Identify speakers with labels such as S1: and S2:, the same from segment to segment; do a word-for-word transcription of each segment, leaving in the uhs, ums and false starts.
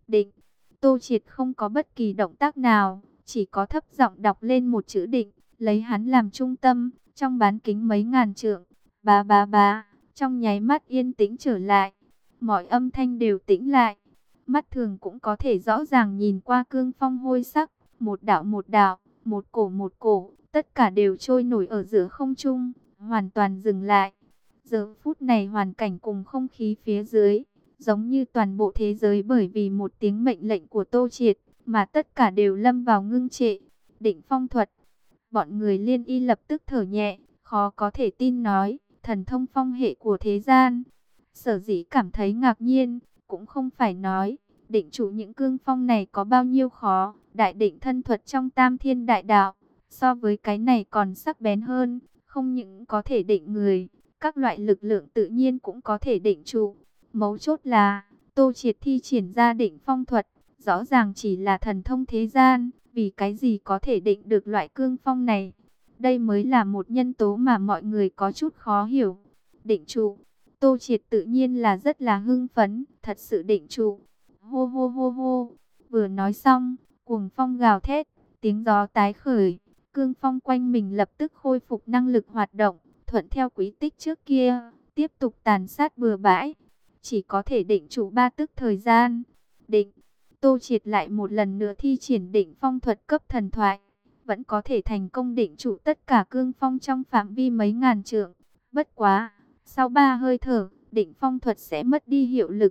S1: Định. Tô Triệt không có bất kỳ động tác nào, chỉ có thấp giọng đọc lên một chữ định, lấy hắn làm trung tâm, trong bán kính mấy ngàn trượng, bá bá bá, trong nháy mắt yên tĩnh trở lại, mọi âm thanh đều tĩnh lại. Mắt thường cũng có thể rõ ràng nhìn qua cương phong hôi sắc, một đạo một đạo, một cổ một cổ, tất cả đều trôi nổi ở giữa không trung, hoàn toàn dừng lại. Giờ phút này hoàn cảnh cùng không khí phía dưới, giống như toàn bộ thế giới bởi vì một tiếng mệnh lệnh của Tô Triệt, mà tất cả đều lâm vào ngưng trệ. Định phong thuật. Bọn người Liên Y lập tức thở nhẹ, khó có thể tin nói, thần thông phong hệ của thế gian. Sở dĩ cảm thấy ngạc nhiên, cũng không phải nói, định trụ những cương phong này có bao nhiêu khó, đại định thân thuật trong tam thiên đại đạo, so với cái này còn sắc bén hơn, không những có thể định người, các loại lực lượng tự nhiên cũng có thể định trụ. Mấu chốt là, Tô Triệt thi triển ra định phong thuật, rõ ràng chỉ là thần thông thế gian, vì cái gì có thể định được loại cương phong này. Đây mới là một nhân tố mà mọi người có chút khó hiểu. Định trụ, Tô Triệt tự nhiên là rất là hưng phấn, thật sự định trụ. Hô hô hô hô, vừa nói xong, cuồng phong gào thét, tiếng gió tái khởi, cương phong quanh mình lập tức khôi phục năng lực hoạt động, thuận theo quý tích trước kia, tiếp tục tàn sát bừa bãi. Chỉ có thể định trụ ba tức thời gian. Định. Tô Triệt lại một lần nữa thi triển định phong thuật cấp thần thoại, vẫn có thể thành công định trụ tất cả cương phong trong phạm vi mấy ngàn trượng. Bất quá, sau ba hơi thở, định phong thuật sẽ mất đi hiệu lực.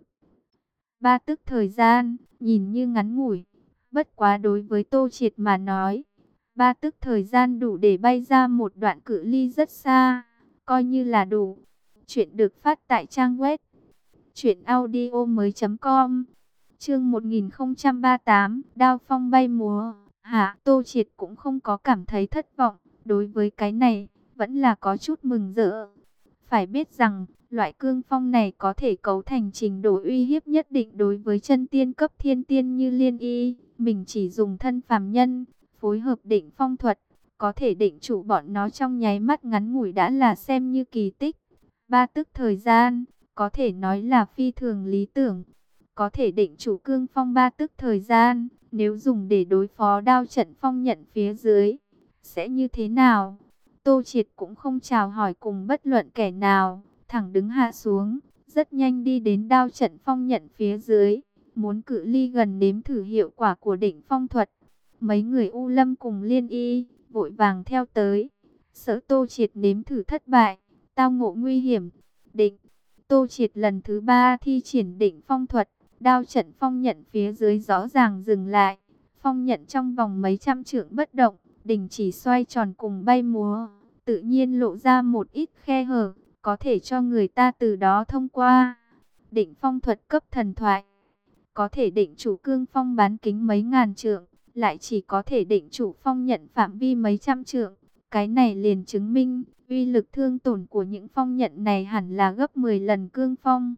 S1: Ba tức thời gian, nhìn như ngắn ngủi, bất quá đối với Tô Triệt mà nói, ba tức thời gian đủ để bay ra một đoạn cự ly rất xa, coi như là đủ. Chuyện được phát tại trang web truyện audio mới chấm com. Chương một nghìn không trăm ba mươi tám, đao phong bay múa. Hả, Tô Triệt cũng không có cảm thấy thất vọng, đối với cái này, vẫn là có chút mừng rỡ. Phải biết rằng, loại cương phong này có thể cấu thành trình độ uy hiếp nhất định đối với chân tiên cấp thiên tiên như Liên Y. Mình chỉ dùng thân phàm nhân, phối hợp định phong thuật, có thể định trụ bọn nó trong nháy mắt ngắn ngủi đã là xem như kỳ tích. Ba tức thời gian, có thể nói là phi thường lý tưởng. Có thể định trụ cương phong ba tức thời gian, nếu dùng để đối phó đao trận phong nhận phía dưới, sẽ như thế nào? Tô Triệt cũng không chào hỏi cùng bất luận kẻ nào, thẳng đứng hạ xuống, rất nhanh đi đến đao trận phong nhận phía dưới, muốn cự ly gần nếm thử hiệu quả của định phong thuật. Mấy người U Lâm cùng Liên Y, vội vàng theo tới, sợ Tô Triệt nếm thử thất bại, tao ngộ nguy hiểm. Định. Tô Triệt lần thứ ba thi triển định phong thuật, đao trận phong nhận phía dưới rõ ràng dừng lại, phong nhận trong vòng mấy trăm trượng bất động, đình chỉ xoay tròn cùng bay múa, tự nhiên lộ ra một ít khe hở, có thể cho người ta từ đó thông qua. Định phong thuật cấp thần thoại, có thể định chủ cương phong bán kính mấy ngàn trượng, lại chỉ có thể định chủ phong nhận phạm vi mấy trăm trượng. Cái này liền chứng minh, uy lực thương tổn của những phong nhận này hẳn là gấp mười lần cương phong.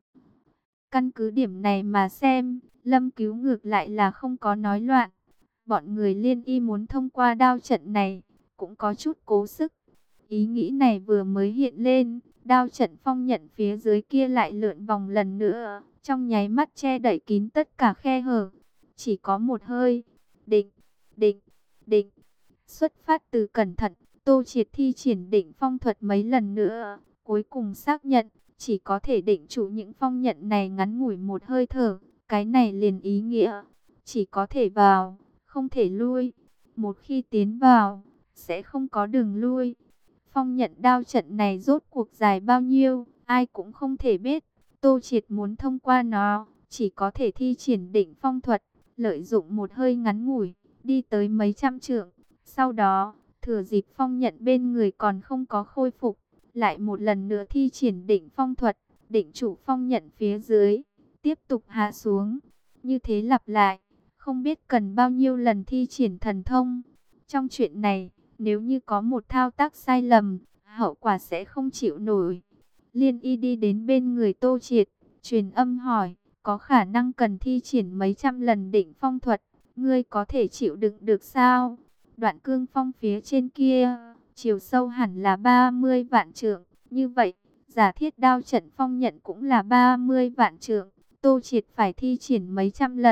S1: Căn cứ điểm này mà xem, Lâm Cứu ngược lại là không có nói loạn. Bọn người Liên Y muốn thông qua đao trận này, cũng có chút cố sức. Ý nghĩ này vừa mới hiện lên, đao trận phong nhận phía dưới kia lại lượn vòng lần nữa, trong nháy mắt che đậy kín tất cả khe hở. Chỉ có một hơi, định, định, định. Xuất phát từ cẩn thận, Tô Triệt thi triển định phong thuật mấy lần nữa, cuối cùng xác nhận, chỉ có thể định trụ những phong nhận này ngắn ngủi một hơi thở. Cái này liền ý nghĩa, chỉ có thể vào, không thể lui. Một khi tiến vào, sẽ không có đường lui. Phong nhận đao trận này rốt cuộc dài bao nhiêu, ai cũng không thể biết. Tô Triệt muốn thông qua nó, chỉ có thể thi triển định phong thuật, lợi dụng một hơi ngắn ngủi, đi tới mấy trăm trượng. Sau đó, thừa dịp phong nhận bên người còn không có khôi phục, lại một lần nữa thi triển định phong thuật, định chủ phong nhận phía dưới, tiếp tục hạ xuống. Như thế lặp lại, không biết cần bao nhiêu lần thi triển thần thông. Trong chuyện này, nếu như có một thao tác sai lầm, hậu quả sẽ không chịu nổi. Liên Y đi đến bên người Tô Triệt, truyền âm hỏi, có khả năng cần thi triển mấy trăm lần định phong thuật, ngươi có thể chịu đựng được sao? Đoạn cương phong phía trên kia, chiều sâu hẳn là ba mươi vạn trượng, như vậy, giả thiết đao trận phong nhận cũng là ba mươi vạn trượng. Tô Triệt phải thi triển mấy trăm lần,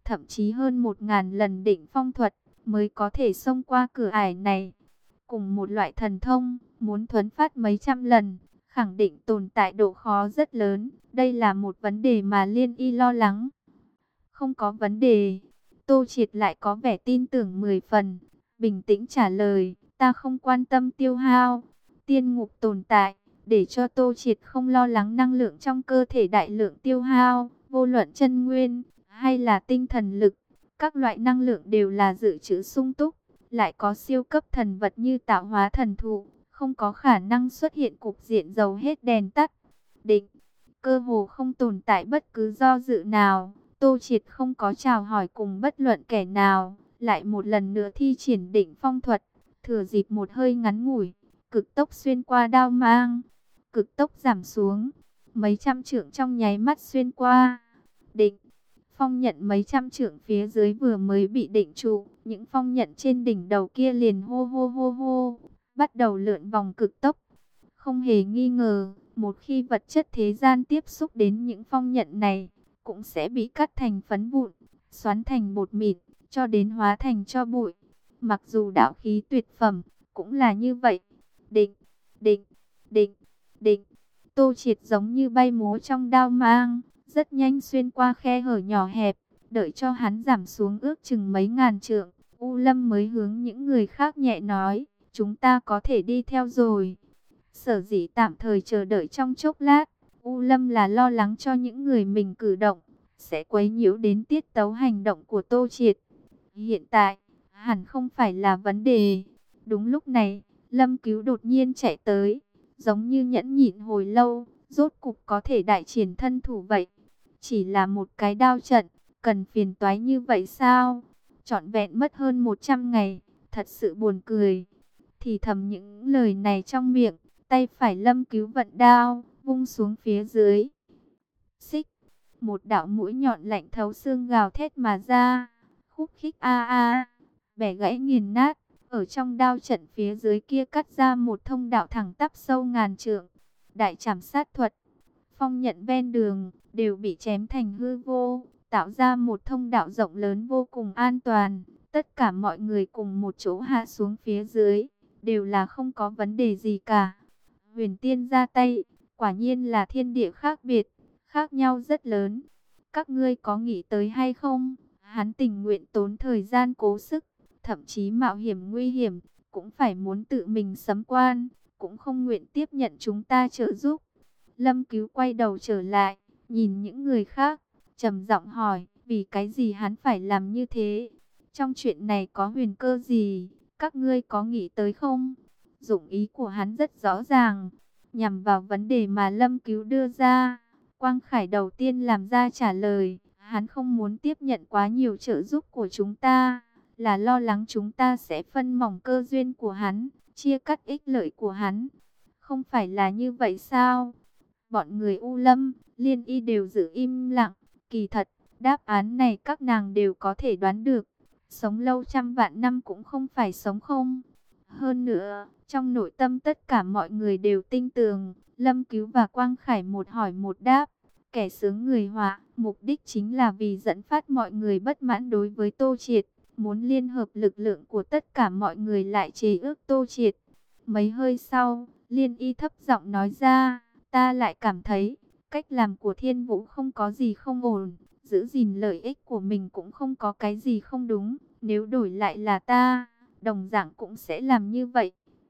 S1: thậm chí hơn một ngàn lần đỉnh phong thuật, mới có thể xông qua cửa ải này. Cùng một loại thần thông, muốn thuấn phát mấy trăm lần, khẳng định tồn tại độ khó rất lớn. Đây là một vấn đề mà Liên Y lo lắng. Không có vấn đề. Tô Triệt lại có vẻ tin tưởng mười phần, bình tĩnh trả lời, ta không quan tâm tiêu hao. Tiên ngục tồn tại, để cho Tô Triệt không lo lắng năng lượng trong cơ thể đại lượng tiêu hao, vô luận chân nguyên hay là tinh thần lực, các loại năng lượng đều là dự trữ sung túc, lại có siêu cấp thần vật như tạo hóa thần thụ, không có khả năng xuất hiện cục diện dầu hết đèn tắt. Định, cơ hồ không tồn tại bất cứ do dự nào. Tô Triệt không có chào hỏi cùng bất luận kẻ nào, lại một lần nữa thi triển đỉnh phong thuật, thừa dịp một hơi ngắn ngủi, cực tốc xuyên qua đao mang, cực tốc giảm xuống, mấy trăm trượng trong nháy mắt xuyên qua. Định, phong nhận mấy trăm trượng phía dưới vừa mới bị định trụ, những phong nhận trên đỉnh đầu kia liền hô hô hô hô, bắt đầu lượn vòng cực tốc. Không hề nghi ngờ, một khi vật chất thế gian tiếp xúc đến những phong nhận này, cũng sẽ bị cắt thành phấn vụn, xoắn thành bột mịn, cho đến hóa thành tro bụi. Mặc dù đạo khí tuyệt phẩm, cũng là như vậy. Định, định, định, định. Tô Triệt giống như bay múa trong đao mang, rất nhanh xuyên qua khe hở nhỏ hẹp, đợi cho hắn giảm xuống ước chừng mấy ngàn trượng. U Lâm mới hướng những người khác nhẹ nói, chúng ta có thể đi theo rồi. Sở dĩ tạm thời chờ đợi trong chốc lát, U Lâm là lo lắng cho những người mình cử động sẽ quấy nhiễu đến tiết tấu hành động của Tô Triệt. Hiện tại, hẳn không phải là vấn đề. Đúng lúc này, Lâm Cứu đột nhiên chạy tới, giống như nhẫn nhịn hồi lâu, rốt cục có thể đại triển thân thủ vậy. Chỉ là một cái đao trận, cần phiền toái như vậy sao? Trọn vẹn mất hơn một trăm ngày, thật sự buồn cười. Thì thầm những lời này trong miệng, tay phải Lâm Cứu vận đao, vung xuống phía dưới. Xích, một đạo mũi nhọn lạnh thấu xương gào thét mà ra, khúc khích a a, bẻ gãy nghiền nát, ở trong đao trận phía dưới kia cắt ra một thông đạo thẳng tắp sâu ngàn trượng. Đại trảm sát thuật, phong nhận ven đường đều bị chém thành hư vô, tạo ra một thông đạo rộng lớn vô cùng an toàn. Tất cả mọi người cùng một chỗ hạ xuống phía dưới, đều là không có vấn đề gì cả. Huyền Tiên ra tay, quả nhiên là thiên địa khác biệt, khác nhau rất lớn. Các ngươi có nghĩ tới hay không? Hắn tình nguyện tốn thời gian cố sức, thậm chí mạo hiểm nguy hiểm, cũng phải muốn tự mình sấm quan, cũng không nguyện tiếp nhận chúng ta trợ giúp. Lâm Cứu quay đầu trở lại, nhìn những người khác, trầm giọng hỏi, vì cái gì hắn phải làm như thế? Trong chuyện này có huyền cơ gì? Các ngươi có nghĩ tới không? Dụng ý của hắn rất rõ ràng, nhằm vào vấn đề mà Lâm Cứu đưa ra. Quang Khải đầu tiên làm ra trả lời, hắn không muốn tiếp nhận quá nhiều trợ giúp của chúng ta, là lo lắng chúng ta sẽ phân mỏng cơ duyên của hắn, chia cắt ích lợi của hắn. Không phải là như vậy sao? Bọn người U Lâm, Liên Y đều giữ im lặng. Kỳ thật, đáp án này các nàng đều có thể đoán được. Sống lâu trăm vạn năm cũng không phải sống không. Hơn nữa, trong nội tâm tất cả mọi người đều tin tưởng, Lâm Cứu và Quang Khải một hỏi một đáp. Kẻ sướng người họa, mục đích chính là vì dẫn phát mọi người bất mãn đối với Tô Triệt, muốn liên hợp lực lượng của tất cả mọi người lại chế ước Tô Triệt. Mấy hơi sau, Liên Y thấp giọng nói ra, ta lại cảm thấy, cách làm của Thiên Vũ không có gì không ổn, giữ gìn lợi ích của mình cũng không có cái gì không đúng, nếu đổi lại là ta, đồng dạng cũng sẽ làm như vậy.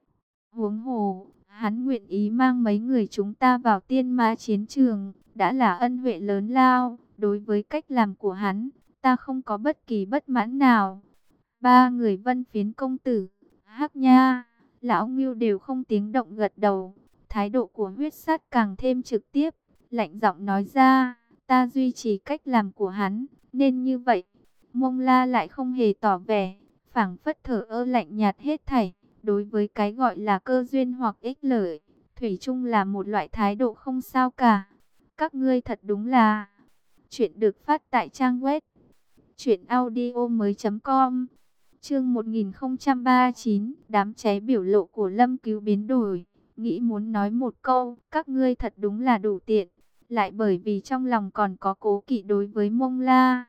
S1: Huống hồ, hắn nguyện ý mang mấy người chúng ta vào tiên ma chiến trường, đã là ân huệ lớn lao, đối với cách làm của hắn, ta không có bất kỳ bất mãn nào. Ba người Vân Phiến công tử, Hắc Nha, Lão Ngưu đều không tiếng động gật đầu. Thái độ của Huyết Sát càng thêm trực tiếp, lạnh giọng nói ra, ta duy trì cách làm của hắn, nên như vậy. Mông La lại không hề tỏ vẻ, phảng phất thở ơ lạnh nhạt hết thảy. Đối với cái gọi là cơ duyên hoặc ích lợi, thủy chung là một loại thái độ không sao cả. Các ngươi thật đúng là... Chuyện được phát tại trang web truyện audio mới chấm com. Chương một nghìn không trăm ba mươi chín, đám cháy biểu lộ của Lâm Cứu biến đổi, nghĩ muốn nói một câu, các ngươi thật đúng là đủ tiện, lại bởi vì trong lòng còn có cố kỵ đối với Mông La,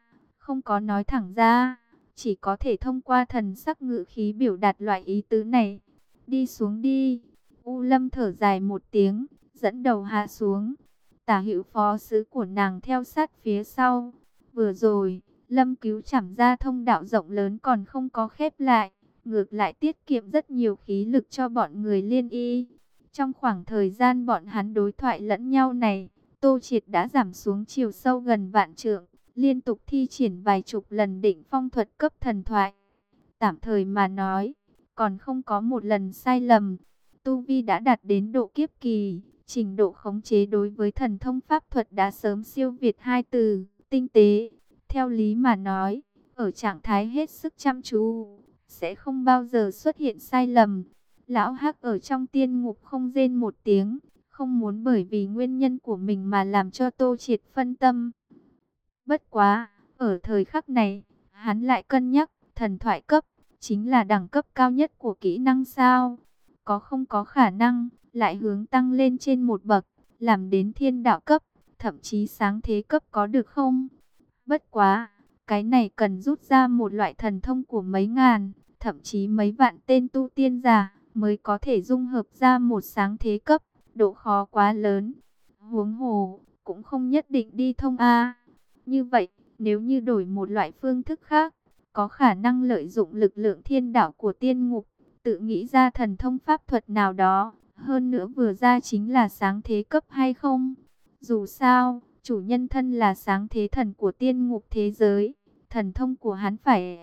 S1: không có nói thẳng ra, chỉ có thể thông qua thần sắc ngữ khí biểu đạt loại ý tứ này. Đi xuống đi. U Lâm thở dài một tiếng, dẫn đầu hạ xuống. Tả hữu phó sứ của nàng theo sát phía sau. Vừa rồi, Lâm Cứu Trảm ra thông đạo rộng lớn còn không có khép lại, ngược lại tiết kiệm rất nhiều khí lực cho bọn người Liên Y. Trong khoảng thời gian bọn hắn đối thoại lẫn nhau này, Tô Triệt đã giảm xuống chiều sâu gần vạn trượng, liên tục thi triển vài chục lần định phong thuật cấp thần thoại. Tạm thời mà nói, còn không có một lần sai lầm. Tu Vi đã đạt đến độ kiếp kỳ, trình độ khống chế đối với thần thông pháp thuật đã sớm siêu việt hai từ, tinh tế. Theo lý mà nói, ở trạng thái hết sức chăm chú, sẽ không bao giờ xuất hiện sai lầm. Lão Hắc ở trong tiên ngục không rên một tiếng, không muốn bởi vì nguyên nhân của mình mà làm cho Tô Triệt phân tâm. Bất quá, ở thời khắc này, hắn lại cân nhắc, thần thoại cấp, chính là đẳng cấp cao nhất của kỹ năng sao? Có không có khả năng, lại hướng tăng lên trên một bậc, làm đến thiên đạo cấp, thậm chí sáng thế cấp có được không? Bất quá, cái này cần rút ra một loại thần thông của mấy ngàn, thậm chí mấy vạn tên tu tiên giả, mới có thể dung hợp ra một sáng thế cấp, độ khó quá lớn. Huống hồ, cũng không nhất định đi thông A. Như vậy, nếu như đổi một loại phương thức khác, có khả năng lợi dụng lực lượng thiên đạo của tiên ngục, tự nghĩ ra thần thông pháp thuật nào đó, hơn nữa vừa ra chính là sáng thế cấp hay không? Dù sao, chủ nhân thân là sáng thế thần của tiên ngục thế giới, thần thông của hắn phải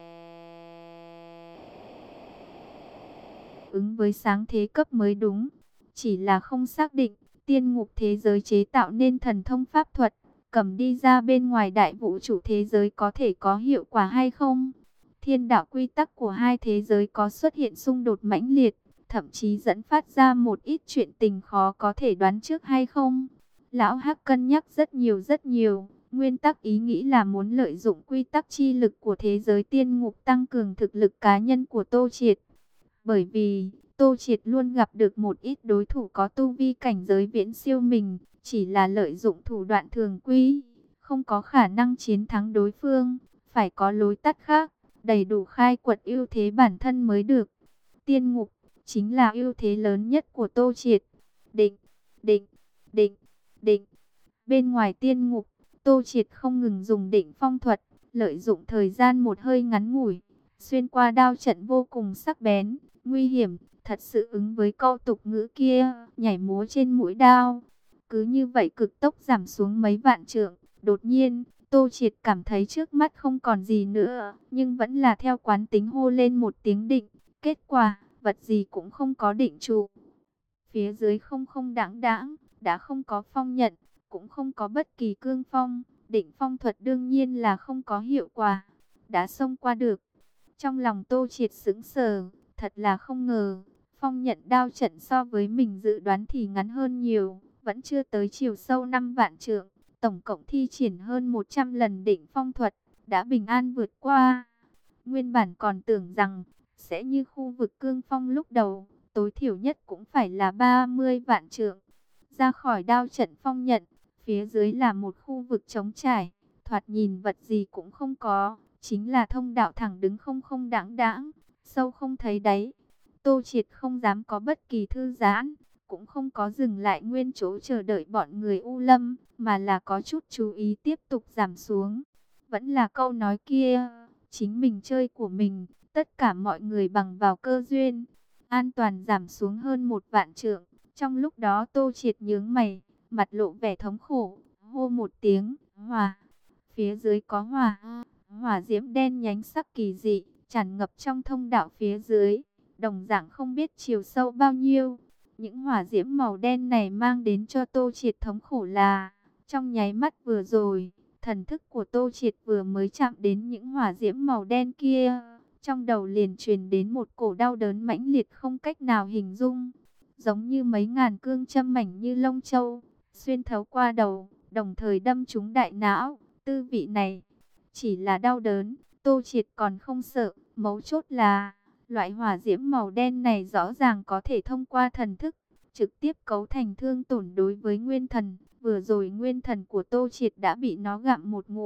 S1: ứng với sáng thế cấp mới đúng. Chỉ là không xác định, tiên ngục thế giới chế tạo nên thần thông pháp thuật, cầm đi ra bên ngoài đại vũ trụ thế giới có thể có hiệu quả hay không? Thiên đạo quy tắc của hai thế giới có xuất hiện xung đột mãnh liệt, thậm chí dẫn phát ra một ít chuyện tình khó có thể đoán trước hay không? Lão Hắc cân nhắc rất nhiều rất nhiều, nguyên tắc ý nghĩ là muốn lợi dụng quy tắc chi lực của thế giới tiên ngục tăng cường thực lực cá nhân của Tô Triệt. Bởi vì, Tô Triệt luôn gặp được một ít đối thủ có tu vi cảnh giới viễn siêu mình, chỉ là lợi dụng thủ đoạn thường quy, không có khả năng chiến thắng đối phương, phải có lối tắt khác, đầy đủ khai quật ưu thế bản thân mới được. Tiên ngục, chính là ưu thế lớn nhất của Tô Triệt. Định, định, định, định. Bên ngoài tiên ngục, Tô Triệt không ngừng dùng định phong thuật, lợi dụng thời gian một hơi ngắn ngủi, xuyên qua đao trận vô cùng sắc bén, nguy hiểm, thật sự ứng với câu tục ngữ kia, nhảy múa trên mũi đao. Cứ như vậy cực tốc giảm xuống mấy vạn trượng, đột nhiên, Tô Triệt cảm thấy trước mắt không còn gì nữa, nhưng vẫn là theo quán tính hô lên một tiếng định, kết quả, vật gì cũng không có định trụ. Phía dưới không không đãng đãng, đã không có phong nhận, cũng không có bất kỳ cương phong, định phong thuật đương nhiên là không có hiệu quả, đã xông qua được. Trong lòng Tô Triệt sững sờ, thật là không ngờ, phong nhận đao trận so với mình dự đoán thì ngắn hơn nhiều, vẫn chưa tới chiều sâu năm vạn trượng, tổng cộng thi triển hơn một trăm lần định phong thuật, đã bình an vượt qua. Nguyên bản còn tưởng rằng, sẽ như khu vực cương phong lúc đầu, tối thiểu nhất cũng phải là ba mươi vạn trượng. Ra khỏi đao trận phong nhận, phía dưới là một khu vực trống trải, thoạt nhìn vật gì cũng không có, chính là thông đạo thẳng đứng không không đãng đãng, sâu không thấy đáy. Tô Triệt không dám có bất kỳ thư giãn, cũng không có dừng lại nguyên chỗ chờ đợi bọn người U Lâm, mà là có chút chú ý tiếp tục giảm xuống. Vẫn là câu nói kia, chính mình chơi của mình, tất cả mọi người bằng vào cơ duyên. An toàn giảm xuống hơn một vạn trượng. Trong lúc đó Tô Triệt nhướng mày, mặt lộ vẻ thống khổ, hô một tiếng, hỏa. Phía dưới có hỏa, hỏa diễm đen nhánh sắc kỳ dị, tràn ngập trong thông đạo phía dưới, đồng dạng không biết chiều sâu bao nhiêu. Những hỏa diễm màu đen này mang đến cho Tô Triệt thống khổ là, trong nháy mắt vừa rồi, thần thức của Tô Triệt vừa mới chạm đến những hỏa diễm màu đen kia, trong đầu liền truyền đến một cổ đau đớn mãnh liệt không cách nào hình dung, giống như mấy ngàn cương châm mảnh như lông châu, xuyên thấu qua đầu, đồng thời đâm trúng đại não. Tư vị này, chỉ là đau đớn, Tô Triệt còn không sợ, mấu chốt là, loại hỏa diễm màu đen này rõ ràng có thể thông qua thần thức, trực tiếp cấu thành thương tổn đối với nguyên thần. Vừa rồi nguyên thần của Tô Triệt đã bị nó gặm một ngụm,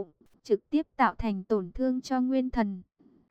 S1: trực tiếp tạo thành tổn thương cho nguyên thần.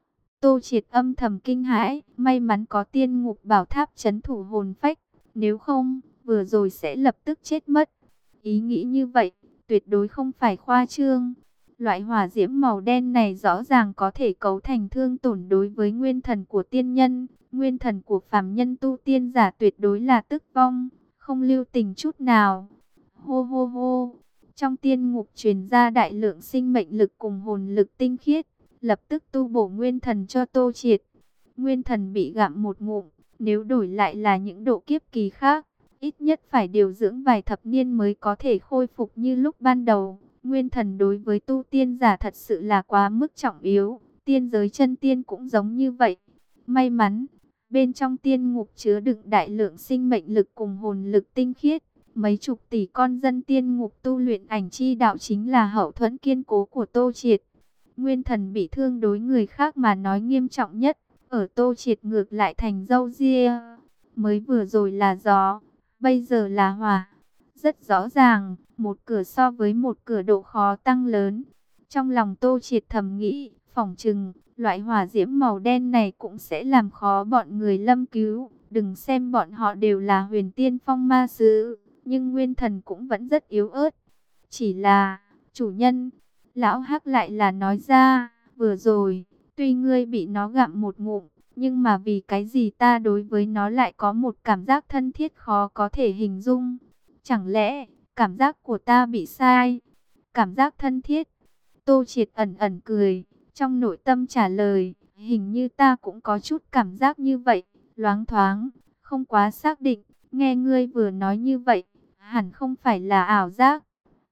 S1: Tô Triệt âm thầm kinh hãi, may mắn có tiên ngục bảo tháp trấn thủ hồn phách, nếu không, vừa rồi sẽ lập tức chết mất. Ý nghĩ như vậy, tuyệt đối không phải khoa trương. Loại hỏa diễm màu đen này rõ ràng có thể cấu thành thương tổn đối với nguyên thần của tiên nhân. Nguyên thần của phàm nhân tu tiên giả tuyệt đối là tức vong, không lưu tình chút nào. Hô hô hô, trong tiên ngục truyền ra đại lượng sinh mệnh lực cùng hồn lực tinh khiết, lập tức tu bổ nguyên thần cho Tô Triệt. Nguyên thần bị gặm một ngụm, nếu đổi lại là những độ kiếp kỳ khác, ít nhất phải điều dưỡng vài thập niên mới có thể khôi phục như lúc ban đầu. Nguyên thần đối với tu tiên giả thật sự là quá mức trọng yếu, tiên giới chân tiên cũng giống như vậy. May mắn, bên trong tiên ngục chứa đựng đại lượng sinh mệnh lực cùng hồn lực tinh khiết. Mấy chục tỷ con dân tiên ngục tu luyện ảnh chi đạo chính là hậu thuẫn kiên cố của Tô Triệt. Nguyên thần bị thương đối người khác mà nói nghiêm trọng nhất, ở Tô Triệt ngược lại thành râu ria. Mới vừa rồi là gió, bây giờ là hỏa. Rất rõ ràng, một cửa so với một cửa độ khó tăng lớn. Trong lòng Tô Triệt thầm nghĩ, phỏng chừng, loại hỏa diễm màu đen này cũng sẽ làm khó bọn người lâm cứu. Đừng xem bọn họ đều là huyền tiên phong ma sứ, nhưng nguyên thần cũng vẫn rất yếu ớt. Chỉ là, chủ nhân, lão Hắc lại là nói ra, vừa rồi, tuy ngươi bị nó gặm một ngụm, nhưng mà vì cái gì ta đối với nó lại có một cảm giác thân thiết khó có thể hình dung. Chẳng lẽ, cảm giác của ta bị sai? Cảm giác thân thiết? Tô Triệt ẩn ẩn cười, trong nội tâm trả lời, hình như ta cũng có chút cảm giác như vậy, loáng thoáng, không quá xác định. Nghe ngươi vừa nói như vậy, hẳn không phải là ảo giác.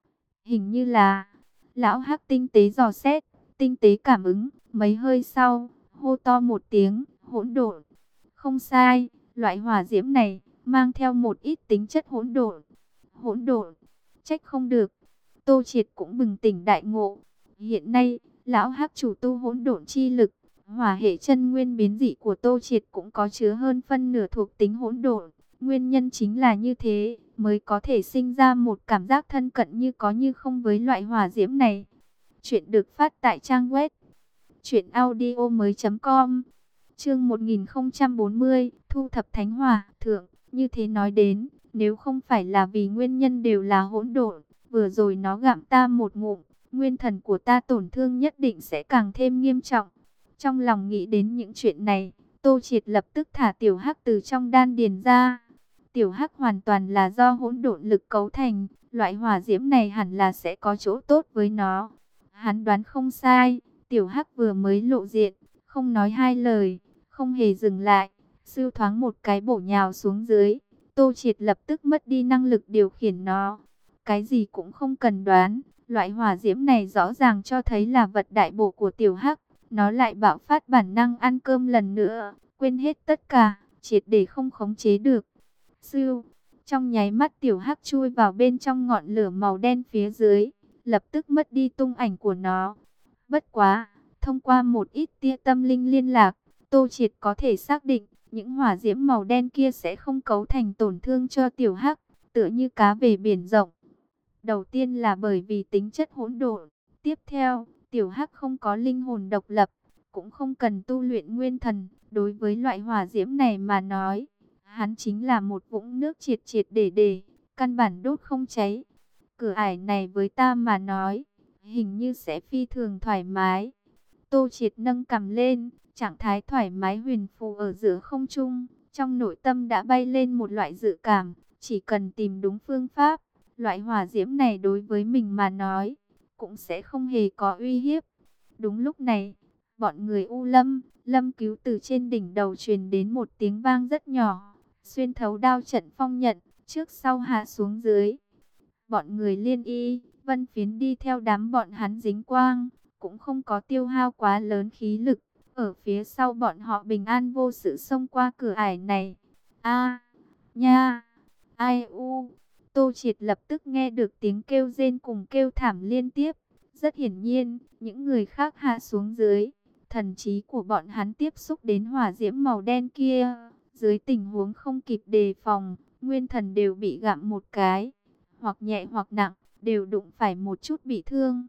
S1: Hình như là, lão Hắc tinh tế dò xét, tinh tế cảm ứng, mấy hơi sau, hô to một tiếng, hỗn độn. Không sai, loại hỏa diễm này mang theo một ít tính chất hỗn độn. Hỗn độn, trách không được. Tô Triệt cũng bừng tỉnh đại ngộ. Hiện nay, lão Hắc chủ tu hỗn độn chi lực, hỏa hệ chân nguyên biến dị của Tô Triệt cũng có chứa hơn phân nửa thuộc tính hỗn độn. Nguyên nhân chính là như thế, mới có thể sinh ra một cảm giác thân cận như có như không với loại hỏa diễm này. Chuyện được phát tại trang web truyện audio mới chấm com. Chương một nghìn không trăm bốn mươi, thu thập thánh hỏa thượng. Như thế nói đến, nếu không phải là vì nguyên nhân đều là hỗn độn, vừa rồi nó gặm ta một ngụm, nguyên thần của ta tổn thương nhất định sẽ càng thêm nghiêm trọng. Trong lòng nghĩ đến những chuyện này, Tô Triệt lập tức thả tiểu Hắc từ trong đan điền ra. Tiểu Hắc hoàn toàn là do hỗn độn lực cấu thành, loại hỏa diễm này hẳn là sẽ có chỗ tốt với nó. Hắn đoán không sai, tiểu Hắc vừa mới lộ diện, không nói hai lời, không hề dừng lại, siêu thoáng một cái bổ nhào xuống dưới. Tô Triệt lập tức mất đi năng lực điều khiển nó. Cái gì cũng không cần đoán, loại hỏa diễm này rõ ràng cho thấy là vật đại bổ của tiểu Hắc. Nó lại bạo phát bản năng ăn cơm lần nữa, quên hết tất cả, triệt để không khống chế được. Siêu, trong nháy mắt tiểu Hắc chui vào bên trong ngọn lửa màu đen phía dưới, lập tức mất đi tung ảnh của nó. Bất quá, thông qua một ít tia tâm linh liên lạc, Tô Triệt có thể xác định, những hỏa diễm màu đen kia sẽ không cấu thành tổn thương cho tiểu Hắc, tựa như cá về biển rộng. Đầu tiên là bởi vì tính chất hỗn độn, tiếp theo, tiểu Hắc không có linh hồn độc lập, cũng không cần tu luyện nguyên thần, đối với loại hỏa diễm này mà nói, hắn chính là một vũng nước triệt triệt để để, căn bản đốt không cháy. Cửa ải này với ta mà nói, hình như sẽ phi thường thoải mái. Tô Triệt nâng cằm lên, trạng thái thoải mái huyền phù ở giữa không trung, trong nội tâm đã bay lên một loại dự cảm, chỉ cần tìm đúng phương pháp, loại hỏa diễm này đối với mình mà nói, cũng sẽ không hề có uy hiếp. Đúng lúc này, bọn người U Lâm, Lâm Cứu từ trên đỉnh đầu truyền đến một tiếng vang rất nhỏ, xuyên thấu đao trận phong nhận, trước sau hạ xuống dưới. Bọn người Liên Y, Vân Phiến đi theo đám bọn hắn dính quang, cũng không có tiêu hao quá lớn khí lực. Ở phía sau bọn họ bình an vô sự xông qua cửa ải này. A, nha, ai u. Tô Triệt lập tức nghe được tiếng kêu rên cùng kêu thảm liên tiếp. Rất hiển nhiên, những người khác hạ xuống dưới. Thần trí của bọn hắn tiếp xúc đến hỏa diễm màu đen kia. Dưới tình huống không kịp đề phòng, nguyên thần đều bị gặm một cái. Hoặc nhẹ hoặc nặng, đều đụng phải một chút bị thương.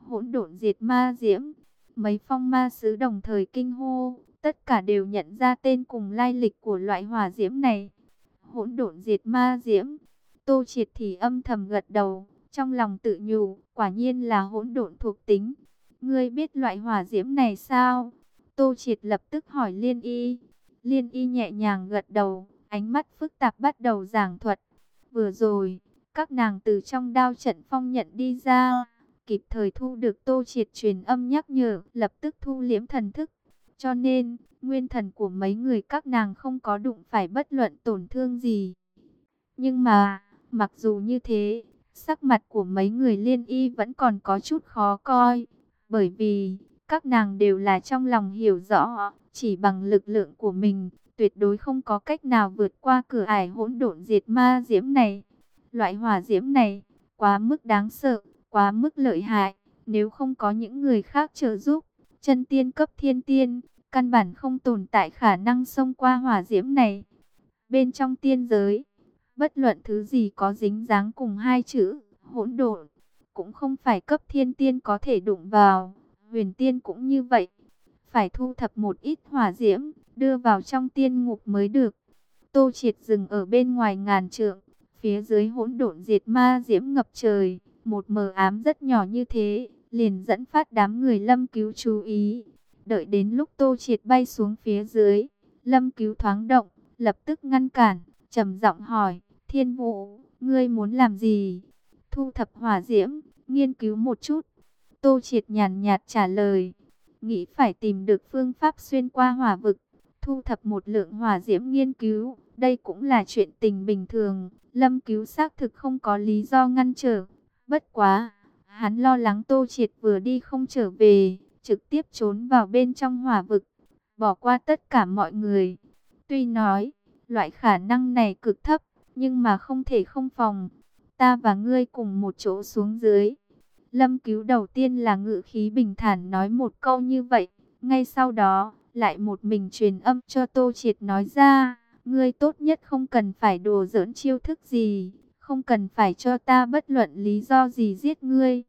S1: Hỗn độn diệt ma diễm. Mấy phong ma sứ đồng thời kinh hô, tất cả đều nhận ra tên cùng lai lịch của loại hỏa diễm này. Hỗn độn diệt ma diễm. Tô Triệt thì âm thầm gật đầu, trong lòng tự nhủ, quả nhiên là hỗn độn thuộc tính. Ngươi biết loại hỏa diễm này sao? Tô Triệt lập tức hỏi Liên Y. Liên Y nhẹ nhàng gật đầu, ánh mắt phức tạp bắt đầu giảng thuật. Vừa rồi, các nàng từ trong đao trận phong nhận đi ra, kịp thời thu được Tô Triệt truyền âm nhắc nhở, lập tức thu liễm thần thức. Cho nên, nguyên thần của mấy người các nàng không có đụng phải bất luận tổn thương gì. Nhưng mà, mặc dù như thế, sắc mặt của mấy người Liên Y vẫn còn có chút khó coi. Bởi vì, các nàng đều là trong lòng hiểu rõ, chỉ bằng lực lượng của mình, tuyệt đối không có cách nào vượt qua cửa ải hỗn độn diệt ma diễm này. Loại hỏa diễm này, quá mức đáng sợ, quá mức lợi hại. Nếu không có những người khác trợ giúp, chân tiên cấp thiên tiên, căn bản không tồn tại khả năng xông qua hỏa diễm này. Bên trong tiên giới, bất luận thứ gì có dính dáng cùng hai chữ hỗn độn, cũng không phải cấp thiên tiên có thể đụng vào. Huyền tiên cũng như vậy, phải thu thập một ít hỏa diễm, đưa vào trong tiên ngục mới được. Tô Triệt dừng ở bên ngoài ngàn trượng, phía dưới hỗn độn diệt ma diễm ngập trời, một mờ ám rất nhỏ như thế, liền dẫn phát đám người Lâm Cứu chú ý. Đợi đến lúc Tô Triệt bay xuống phía dưới, Lâm Cứu thoáng động, lập tức ngăn cản, trầm giọng hỏi, Thiên Vũ, ngươi muốn làm gì? Thu thập hỏa diễm, nghiên cứu một chút. Tô Triệt nhàn nhạt trả lời, nghĩ phải tìm được phương pháp xuyên qua hỏa vực, thu thập một lượng hỏa diễm nghiên cứu, đây cũng là chuyện tình bình thường. Lâm Cứu xác thực không có lý do ngăn trở, bất quá, hắn lo lắng Tô Triệt vừa đi không trở về, trực tiếp trốn vào bên trong hỏa vực, bỏ qua tất cả mọi người. Tuy nói, loại khả năng này cực thấp, nhưng mà không thể không phòng. Ta và ngươi cùng một chỗ xuống dưới. Lâm Cứu đầu tiên là ngữ khí bình thản nói một câu như vậy. Ngay sau đó, lại một mình truyền âm cho Tô Triệt nói ra. Ngươi tốt nhất không cần phải đùa giỡn chiêu thức gì. Không cần phải cho ta bất luận lý do gì giết ngươi.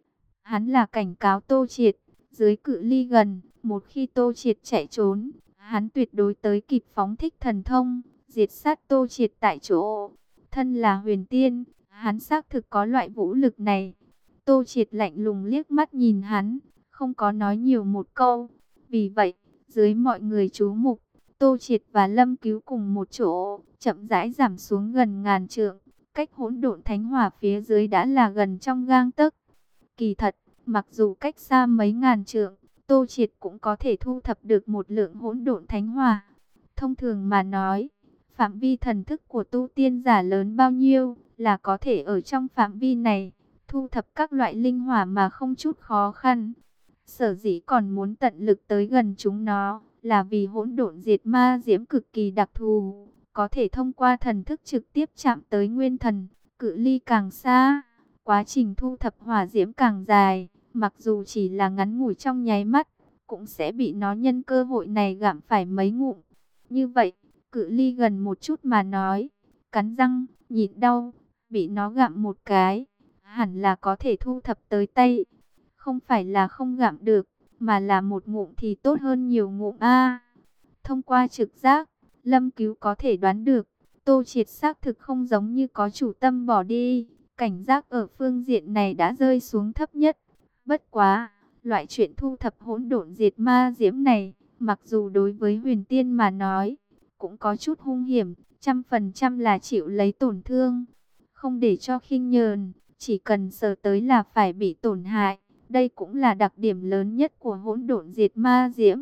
S1: Hắn là cảnh cáo Tô Triệt. Dưới cự ly gần, một khi Tô Triệt chạy trốn, hắn tuyệt đối tới kịp phóng thích thần thông, diệt sát Tô Triệt tại chỗ. Thân là huyền tiên, hắn xác thực có loại vũ lực này. Tô Triệt lạnh lùng liếc mắt nhìn hắn, không có nói nhiều một câu. Vì vậy, dưới mọi người chú mục, Tô Triệt và Lâm Cứu cùng một chỗ, chậm rãi giảm xuống gần ngàn trượng. Cách hỗn độn thánh hỏa phía dưới đã là gần trong gang tấc. Kỳ thật, mặc dù cách xa mấy ngàn trượng, Tô Triệt cũng có thể thu thập được một lượng hỗn độn thánh hỏa. Thông thường mà nói, phạm vi thần thức của tu tiên giả lớn bao nhiêu là có thể ở trong phạm vi này thu thập các loại linh hỏa mà không chút khó khăn. Sở dĩ còn muốn tận lực tới gần chúng nó là vì hỗn độn diệt ma diễm cực kỳ đặc thù, có thể thông qua thần thức trực tiếp chạm tới nguyên thần, cự ly càng xa, quá trình thu thập hỏa diễm càng dài, mặc dù chỉ là ngắn ngủi trong nháy mắt, cũng sẽ bị nó nhân cơ hội này gặm phải mấy ngụm. Như vậy, cự ly gần một chút mà nói, cắn răng, nhịn đau, bị nó gặm một cái, hẳn là có thể thu thập tới tay. Không phải là không gặm được, mà là một ngụm thì tốt hơn nhiều ngụm a. Thông qua trực giác, Lâm Cứu có thể đoán được, Tô Triệt xác thực không giống như có chủ tâm bỏ đi, cảnh giác ở phương diện này đã rơi xuống thấp nhất. Bất quá, loại chuyện thu thập hỗn độn diệt ma diễm này, mặc dù đối với huyền tiên mà nói, cũng có chút hung hiểm, trăm phần trăm là chịu lấy tổn thương. Không để cho khinh nhờn, chỉ cần sờ tới là phải bị tổn hại. Đây cũng là đặc điểm lớn nhất của hỗn độn diệt ma diễm.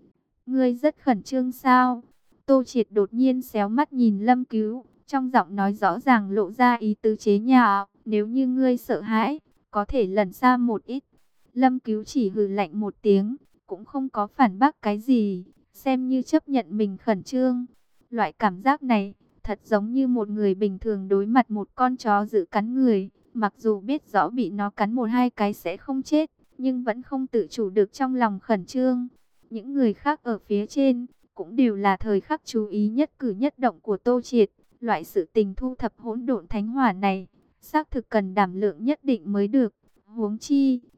S1: Ngươi rất khẩn trương sao? Tô Triệt đột nhiên xéo mắt nhìn Lâm Cứu, trong giọng nói rõ ràng lộ ra ý tứ chế nhạo. Nếu như ngươi sợ hãi, có thể lẩn xa một ít. Lâm Cứu chỉ hừ lạnh một tiếng, cũng không có phản bác cái gì, xem như chấp nhận mình khẩn trương. Loại cảm giác này, thật giống như một người bình thường đối mặt một con chó dữ cắn người. Mặc dù biết rõ bị nó cắn một hai cái sẽ không chết, nhưng vẫn không tự chủ được trong lòng khẩn trương. Những người khác ở phía trên, cũng đều là thời khắc chú ý nhất cử nhất động của Tô Triệt. Loại sự tình thu thập hỗn độn thánh hỏa này, xác thực cần đảm lượng nhất định mới được. Huống chi,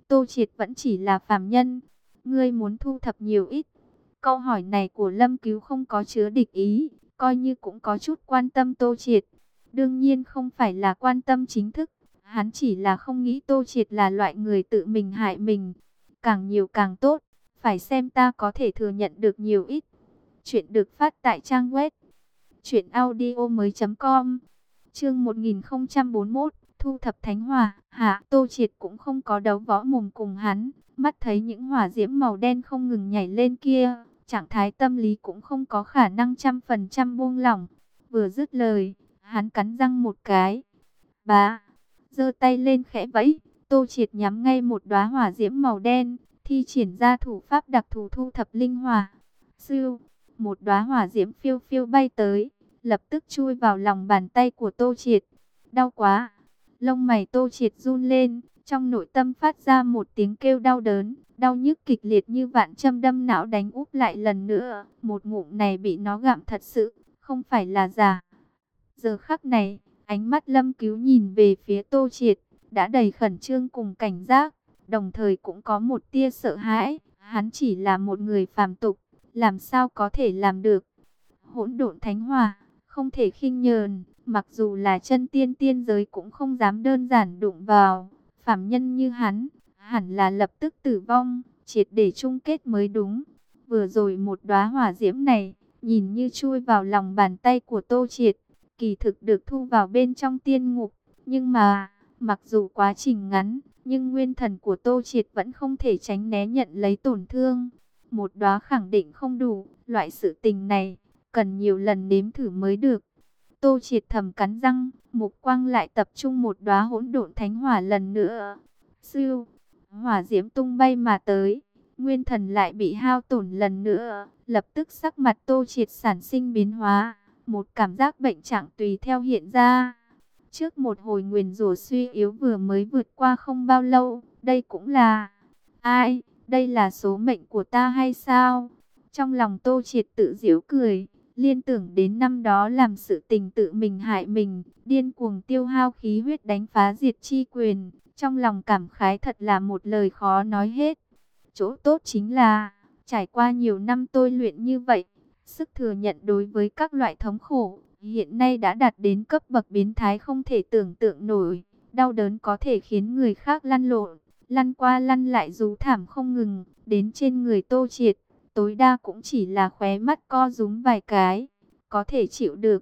S1: Tô Triệt vẫn chỉ là phàm nhân, ngươi muốn thu thập nhiều ít? Câu hỏi này của Lâm Cứu không có chứa địch ý, coi như cũng có chút quan tâm Tô Triệt. Đương nhiên không phải là quan tâm chính thức, hắn chỉ là không nghĩ Tô Triệt là loại người tự mình hại mình. Càng nhiều càng tốt, phải xem ta có thể thừa nhận được nhiều ít. Chuyện được phát tại trang web truyện audio mới chấm com. Chương một nghìn không trăm bốn mươi mốt, thu thập thánh hỏa. Hạ, Tô Triệt cũng không có đấu võ mồm cùng hắn, mắt thấy những hỏa diễm màu đen không ngừng nhảy lên kia, trạng thái tâm lý cũng không có khả năng trăm phần trăm buông lỏng. Vừa dứt lời, hắn cắn răng một cái, bá, giơ tay lên khẽ vẫy, Tô Triệt nhắm ngay một đóa hỏa diễm màu đen, thi triển ra thủ pháp đặc thù thu thập linh hỏa. Sưu, một đóa hỏa diễm phiêu phiêu bay tới, lập tức chui vào lòng bàn tay của Tô Triệt. Đau quá! Lông mày Tô Triệt run lên, trong nội tâm phát ra một tiếng kêu đau đớn, đau nhức kịch liệt như vạn châm đâm não đánh úp lại lần nữa. Một ngụm này bị nó gặm thật sự, không phải là giả. Giờ khắc này, ánh mắt Lâm Cứu nhìn về phía Tô Triệt, đã đầy khẩn trương cùng cảnh giác, đồng thời cũng có một tia sợ hãi. Hắn chỉ là một người phàm tục, làm sao có thể làm được? Hỗn độn thánh hỏa, không thể khinh nhờn, mặc dù là chân tiên tiên giới cũng không dám đơn giản đụng vào. Phàm nhân như hắn, hẳn là lập tức tử vong, triệt để chung kết mới đúng. Vừa rồi một đóa hỏa diễm này, nhìn như chui vào lòng bàn tay của Tô Triệt, kỳ thực được thu vào bên trong tiên ngục. Nhưng mà, mặc dù quá trình ngắn, nhưng nguyên thần của Tô Triệt vẫn không thể tránh né nhận lấy tổn thương. Một đóa khẳng định không đủ, loại sự tình này, cần nhiều lần nếm thử mới được. Tô Triệt thầm cắn răng, mục quang lại tập trung một đóa hỗn độn thánh hỏa lần nữa. Sưu, hỏa diễm tung bay mà tới, nguyên thần lại bị hao tổn lần nữa. Lập tức sắc mặt Tô Triệt sản sinh biến hóa, một cảm giác bệnh trạng tùy theo hiện ra. Trước một hồi nguyền rủa suy yếu vừa mới vượt qua không bao lâu, đây cũng là... Ai, đây là số mệnh của ta hay sao? Trong lòng Tô Triệt tự giễu cười, liên tưởng đến năm đó làm sự tình tự mình hại mình, điên cuồng tiêu hao khí huyết đánh phá diệt chi quyền. Trong lòng cảm khái thật là một lời khó nói hết. Chỗ tốt chính là, trải qua nhiều năm tôi luyện như vậy, sức thừa nhận đối với các loại thống khổ, hiện nay đã đạt đến cấp bậc biến thái không thể tưởng tượng nổi. Đau đớn có thể khiến người khác lăn lộn, lăn qua lăn lại rú thảm không ngừng, đến trên người Tô Triệt, tối đa cũng chỉ là khóe mắt co rúm vài cái, có thể chịu được.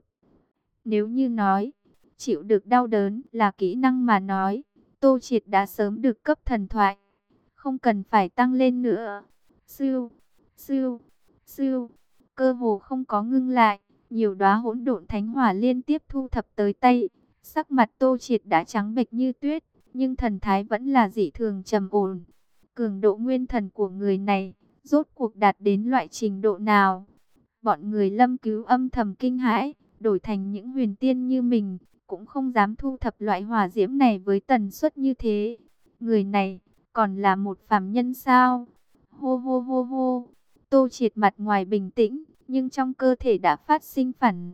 S1: Nếu như nói, chịu được đau đớn là kỹ năng mà nói, Tô Triệt đã sớm được cấp thần thoại, không cần phải tăng lên nữa. Sưu, sưu, sưu, cơ hồ không có ngưng lại, nhiều đóa hỗn độn thánh hỏa liên tiếp thu thập tới tay. Sắc mặt Tô Triệt đã trắng bệch như tuyết, nhưng thần thái vẫn là dị thường trầm ổn. Cường độ nguyên thần của người này, rốt cuộc đạt đến loại trình độ nào? Bọn người Lâm Cứu âm thầm kinh hãi, đổi thành những huyền tiên như mình, cũng không dám thu thập loại hỏa diễm này với tần suất như thế. Người này, còn là một phàm nhân sao? Hô hô hô hô, Tô Triệt mặt ngoài bình tĩnh, nhưng trong cơ thể đã phát sinh phản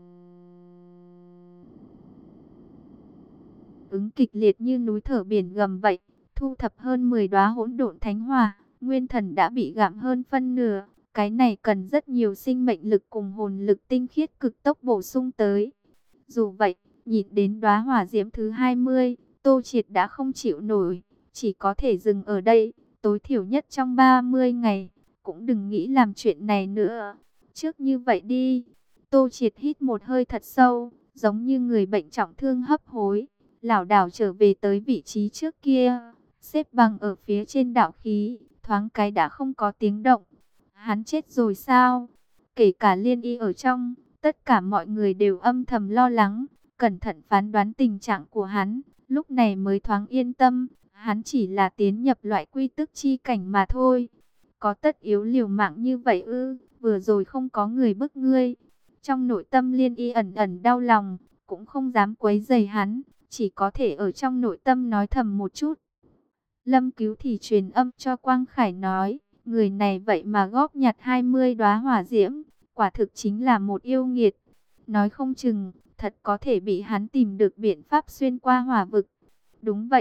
S1: ứng kịch liệt như núi thở biển gầm vậy. Thu thập hơn mười đóa hỗn độn thánh hỏa, nguyên thần đã bị gặm hơn phân nửa. Cái này cần rất nhiều sinh mệnh lực cùng hồn lực tinh khiết cực tốc bổ sung tới. Dù vậy, nhìn đến đóa hỏa diễm thứ hai mươi, Tô Triệt đã không chịu nổi, chỉ có thể dừng ở đây, tối thiểu nhất trong ba mươi ngày, cũng đừng nghĩ làm chuyện này nữa. Trước như vậy đi. Tô Triệt hít một hơi thật sâu, giống như người bệnh trọng thương hấp hối, lảo đảo trở về tới vị trí trước kia, xếp bằng ở phía trên đạo khí, thoáng cái đã không có tiếng động. Hắn chết rồi sao? Kể cả Liên Y ở trong, tất cả mọi người đều âm thầm lo lắng, cẩn thận phán đoán tình trạng của hắn, lúc này mới thoáng yên tâm. Hắn chỉ là tiến nhập loại quy tức chi cảnh mà thôi. Có tất yếu liều mạng như vậy ư? Vừa rồi không có người bức ngươi. Trong nội tâm Liên Y ẩn ẩn đau lòng, cũng không dám quấy rầy hắn, chỉ có thể ở trong nội tâm nói thầm một chút. Lâm Cứu thì truyền âm cho Quang Khải nói, người này vậy mà góp nhặt hai mươi đóa hỏa diễm, quả thực chính là một yêu nghiệt. Nói không chừng, thật có thể bị hắn tìm được biện pháp xuyên qua hỏa vực. Đúng vậy,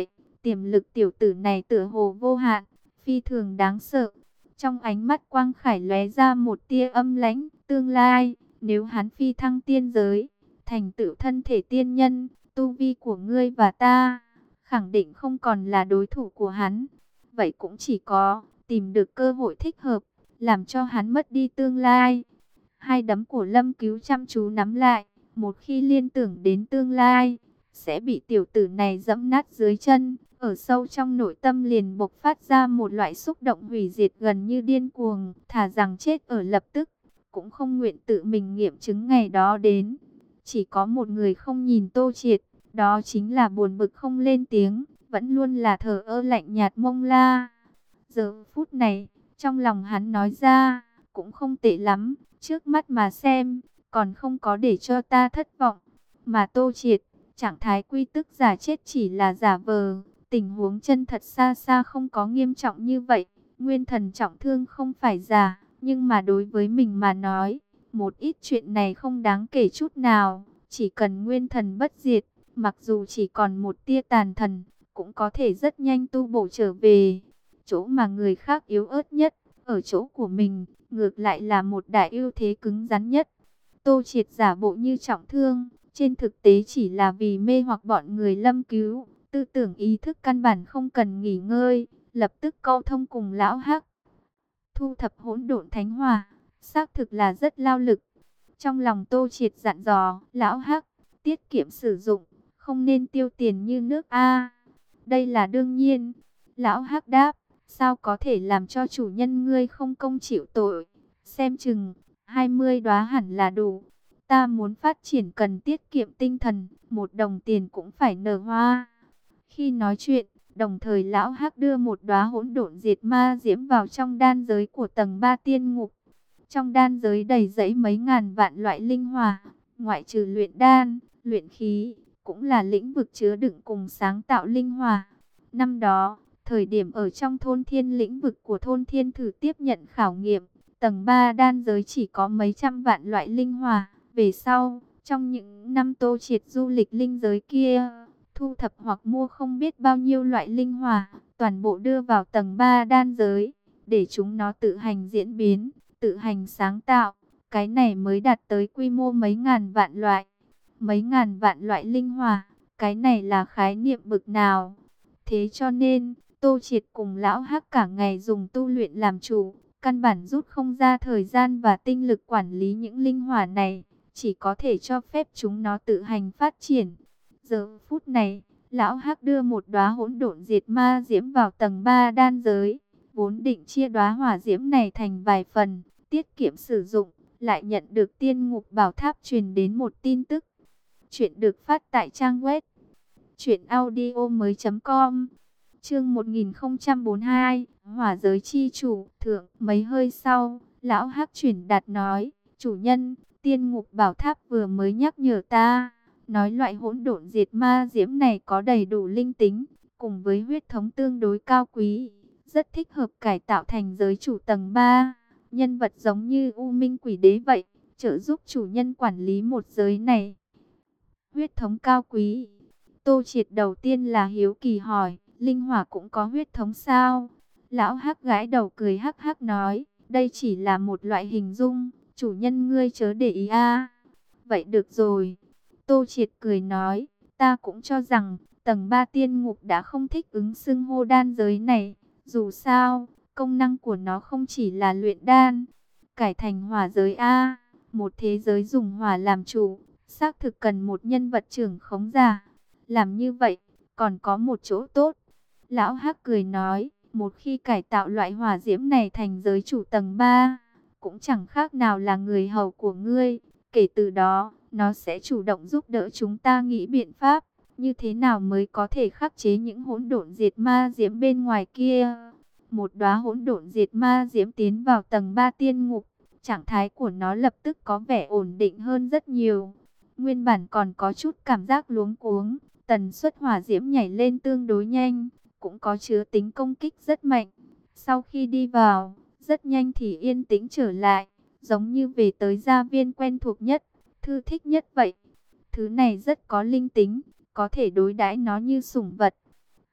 S1: Tiềm lực tiểu tử này tựa hồ vô hạn, phi thường đáng sợ. Trong ánh mắt Quang Khải lóe ra một tia âm lãnh, tương lai, nếu hắn phi thăng tiên giới, thành tựu thân thể tiên nhân, tu vi của ngươi và ta, khẳng định không còn là đối thủ của hắn. Vậy cũng chỉ có tìm được cơ hội thích hợp, làm cho hắn mất đi tương lai. Hai đấm của Lâm Cứu chăm chú nắm lại, một khi liên tưởng đến tương lai, sẽ bị tiểu tử này dẫm nát dưới chân. Ở sâu trong nội tâm liền bộc phát ra một loại xúc động hủy diệt gần như điên cuồng, thà rằng chết ở lập tức, cũng không nguyện tự mình nghiệm chứng ngày đó đến. Chỉ có một người không nhìn Tô Triệt, đó chính là buồn bực không lên tiếng, vẫn luôn là thờ ơ lạnh nhạt Mông La. Giờ phút này, trong lòng hắn nói ra, cũng không tệ lắm, trước mắt mà xem, còn không có để cho ta thất vọng. Mà Tô Triệt, trạng thái quy tức giả chết chỉ là giả vờ, tình huống chân thật xa xa không có nghiêm trọng như vậy. Nguyên thần trọng thương không phải giả, nhưng mà đối với mình mà nói, một ít chuyện này không đáng kể chút nào. Chỉ cần nguyên thần bất diệt, mặc dù chỉ còn một tia tàn thần, cũng có thể rất nhanh tu bổ trở về. Chỗ mà người khác yếu ớt nhất, ở chỗ của mình, ngược lại là một đại ưu thế cứng rắn nhất. Tô Triệt giả bộ như trọng thương, trên thực tế chỉ là vì mê hoặc bọn người Lâm Cứu. Tư tưởng ý thức căn bản không cần nghỉ ngơi, lập tức câu thông cùng lão Hắc. Thu thập hỗn độn thánh hỏa, xác thực là rất lao lực. Trong lòng Tô Triệt dặn dò, lão Hắc, tiết kiệm sử dụng, không nên tiêu tiền như nước a. Đây là đương nhiên. Lão Hắc đáp, sao có thể làm cho chủ nhân ngươi không công chịu tội. Xem chừng, hai mươi đóa hẳn là đủ. Ta muốn phát triển cần tiết kiệm tinh thần, một đồng tiền cũng phải nở hoa. Khi nói chuyện, đồng thời lão Hắc đưa một đóa hỗn độn diệt ma diễm vào trong đan giới của tầng ba tiên ngục. Trong đan giới đầy rẫy mấy ngàn vạn loại linh hỏa, ngoại trừ luyện đan, luyện khí, cũng là lĩnh vực chứa đựng cùng sáng tạo linh hỏa. Năm đó, thời điểm ở trong thôn thiên lĩnh vực của thôn thiên thử tiếp nhận khảo nghiệm, tầng ba đan giới chỉ có mấy trăm vạn loại linh hỏa. Về sau, trong những năm Tô Triệt du lịch linh giới kia, thu thập hoặc mua không biết bao nhiêu loại linh hỏa, toàn bộ đưa vào tầng ba đan giới, để chúng nó tự hành diễn biến, tự hành sáng tạo. Cái này mới đạt tới quy mô mấy ngàn vạn loại. Mấy ngàn vạn loại linh hỏa, cái này là khái niệm bực nào. Thế cho nên, Tô Triệt cùng lão Hắc cả ngày dùng tu luyện làm chủ, căn bản rút không ra thời gian và tinh lực quản lý những linh hỏa này, chỉ có thể cho phép chúng nó tự hành phát triển. Giờ phút này, lão Hắc đưa một đóa hỗn độn diệt ma diễm vào tầng ba đan giới, vốn định chia đóa hỏa diễm này thành vài phần, tiết kiệm sử dụng, lại nhận được tiên ngục bảo tháp truyền đến một tin tức. Chuyện được phát tại trang web truyện audio mới chấm com. Chương một nghìn không trăm bốn mươi hai, Hỏa giới chi chủ, thượng. Mấy hơi sau, lão Hắc chuyển đạt nói, chủ nhân, tiên ngục bảo tháp vừa mới nhắc nhở ta, nói loại hỗn độn diệt ma diễm này có đầy đủ linh tính, cùng với huyết thống tương đối cao quý, rất thích hợp cải tạo thành giới chủ tầng ba. Nhân vật giống như U Minh Quỷ Đế vậy, trợ giúp chủ nhân quản lý một giới này. Huyết thống cao quý. Tô Triệt đầu tiên là hiếu kỳ hỏi, linh hỏa cũng có huyết thống sao? Lão Hắc gãi đầu cười hắc hắc nói, đây chỉ là một loại hình dung, chủ nhân ngươi chớ để ý a. Vậy được rồi. Tô Triệt cười nói, ta cũng cho rằng tầng ba tiên ngục đã không thích ứng xưng hô đan giới này. Dù sao, công năng của nó không chỉ là luyện đan, cải thành hỏa giới a, một thế giới dùng hỏa làm chủ, xác thực cần một nhân vật trưởng khống giả. Làm như vậy, còn có một chỗ tốt. Lão Hắc cười nói, một khi cải tạo loại hỏa diễm này thành giới chủ tầng ba, cũng chẳng khác nào là người hầu của ngươi. Kể từ đó, nó sẽ chủ động giúp đỡ chúng ta nghĩ biện pháp, như thế nào mới có thể khắc chế những hỗn độn diệt ma diễm bên ngoài kia. Một đóa hỗn độn diệt ma diễm tiến vào tầng ba tiên ngục, trạng thái của nó lập tức có vẻ ổn định hơn rất nhiều. Nguyên bản còn có chút cảm giác luống cuống, tần suất hỏa diễm nhảy lên tương đối nhanh, cũng có chứa tính công kích rất mạnh. Sau khi đi vào, rất nhanh thì yên tĩnh trở lại, giống như về tới gia viên quen thuộc nhất, thư thích nhất vậy. Thứ này rất có linh tính, có thể đối đãi nó như sủng vật.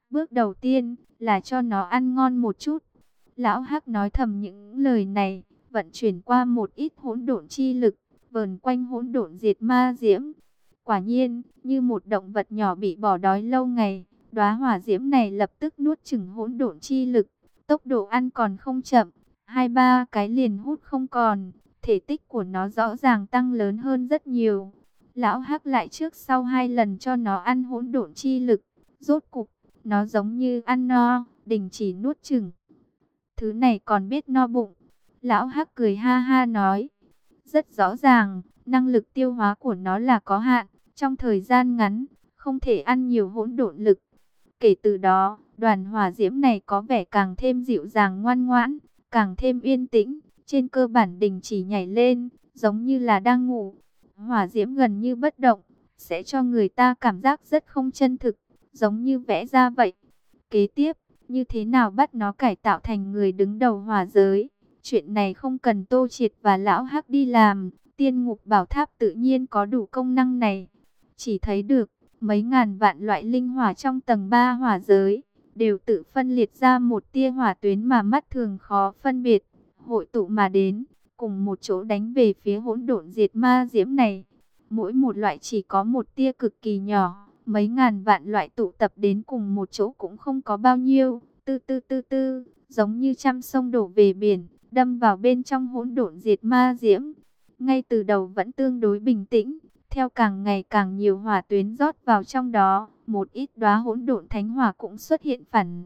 S1: Bước đầu tiên là cho nó ăn ngon một chút. Lão Hắc nói thầm những lời này, vận chuyển qua một ít hỗn độn chi lực, vờn quanh hỗn độn diệt ma diễm. Quả nhiên, như một động vật nhỏ bị bỏ đói lâu ngày, đóa hỏa diễm này lập tức nuốt chửng hỗn độn chi lực, tốc độ ăn còn không chậm, hai ba cái liền hút không còn, thể tích của nó rõ ràng tăng lớn hơn rất nhiều. Lão Hắc lại trước sau hai lần cho nó ăn hỗn độn chi lực, rốt cục nó giống như ăn no, đình chỉ nuốt chửng. Thứ này còn biết no bụng. Lão Hắc cười ha ha nói, rất rõ ràng, năng lực tiêu hóa của nó là có hạn, trong thời gian ngắn, không thể ăn nhiều hỗn độn lực. Kể từ đó, đoàn hỏa diễm này có vẻ càng thêm dịu dàng ngoan ngoãn, càng thêm yên tĩnh, trên cơ bản đình chỉ nhảy lên, giống như là đang ngủ. Hỏa diễm gần như bất động, sẽ cho người ta cảm giác rất không chân thực, giống như vẽ ra vậy. Kế tiếp, như thế nào bắt nó cải tạo thành người đứng đầu hỏa giới? Chuyện này không cần Tô Triệt và Lão Hắc đi làm, Tiên Ngục Bảo Tháp tự nhiên có đủ công năng này. Chỉ thấy được, mấy ngàn vạn loại linh hỏa trong tầng ba hỏa giới, đều tự phân liệt ra một tia hỏa tuyến mà mắt thường khó phân biệt, hội tụ mà đến, cùng một chỗ đánh về phía hỗn độn diệt ma diễm này. Mỗi một loại chỉ có một tia cực kỳ nhỏ, mấy ngàn vạn loại tụ tập đến cùng một chỗ cũng không có bao nhiêu, tư tư tư tư, giống như trăm sông đổ về biển, đâm vào bên trong hỗn độn diệt ma diễm. Ngay từ đầu vẫn tương đối bình tĩnh, theo càng ngày càng nhiều hỏa tuyến rót vào trong đó, một ít đóa hỗn độn thánh hỏa cũng xuất hiện phản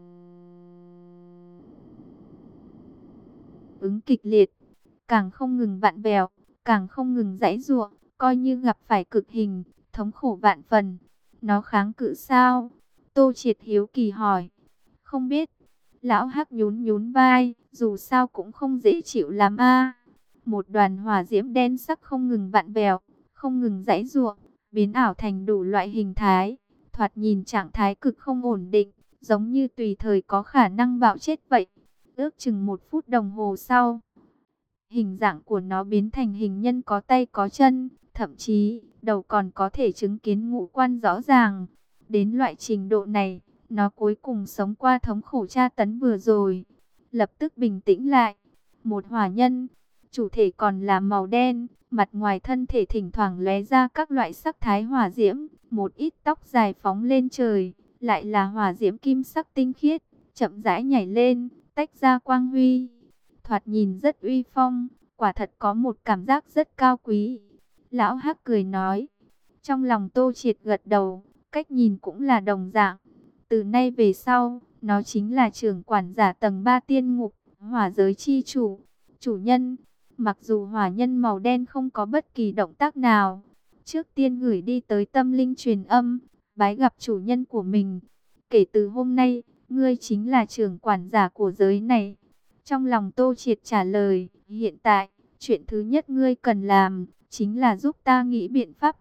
S1: ứng kịch liệt, càng không ngừng vặn vẹo, càng không ngừng giãy giụa, coi như gặp phải cực hình, thống khổ vạn phần. Nó kháng cự sao? Tô Triệt hiếu kỳ hỏi. Không biết. Lão Hắc nhún nhún vai, dù sao cũng không dễ chịu lắm a. Một đoàn hỏa diễm đen sắc không ngừng vặn vẹo, không ngừng giãy giụa, biến ảo thành đủ loại hình thái, thoạt nhìn trạng thái cực không ổn định, giống như tùy thời có khả năng bạo chết vậy. Ước chừng một phút đồng hồ sau, hình dạng của nó biến thành hình nhân có tay có chân, thậm chí đầu còn có thể chứng kiến ngũ quan rõ ràng. Đến loại trình độ này, nó cuối cùng sống qua thống khổ tra tấn vừa rồi, lập tức bình tĩnh lại. Một hỏa nhân, chủ thể còn là màu đen, mặt ngoài thân thể thỉnh thoảng lóe ra các loại sắc thái hỏa diễm, một ít tóc dài phóng lên trời, lại là hỏa diễm kim sắc tinh khiết, chậm rãi nhảy lên, tách ra quang huy. Thoạt nhìn rất uy phong, quả thật có một cảm giác rất cao quý. Lão Hắc cười nói. Trong lòng Tô Triệt gật đầu, cách nhìn cũng là đồng dạng. Từ nay về sau, nó chính là trưởng quản giả tầng ba tiên ngục, hỏa giới chi chủ. Chủ nhân, mặc dù hỏa nhân màu đen không có bất kỳ động tác nào, trước tiên gửi đi tới tâm linh truyền âm, bái gặp chủ nhân của mình. Kể từ hôm nay, ngươi chính là trưởng quản giả của giới này. Trong lòng Tô Triệt trả lời, hiện tại, chuyện thứ nhất ngươi cần làm, chính là giúp ta nghĩ biện pháp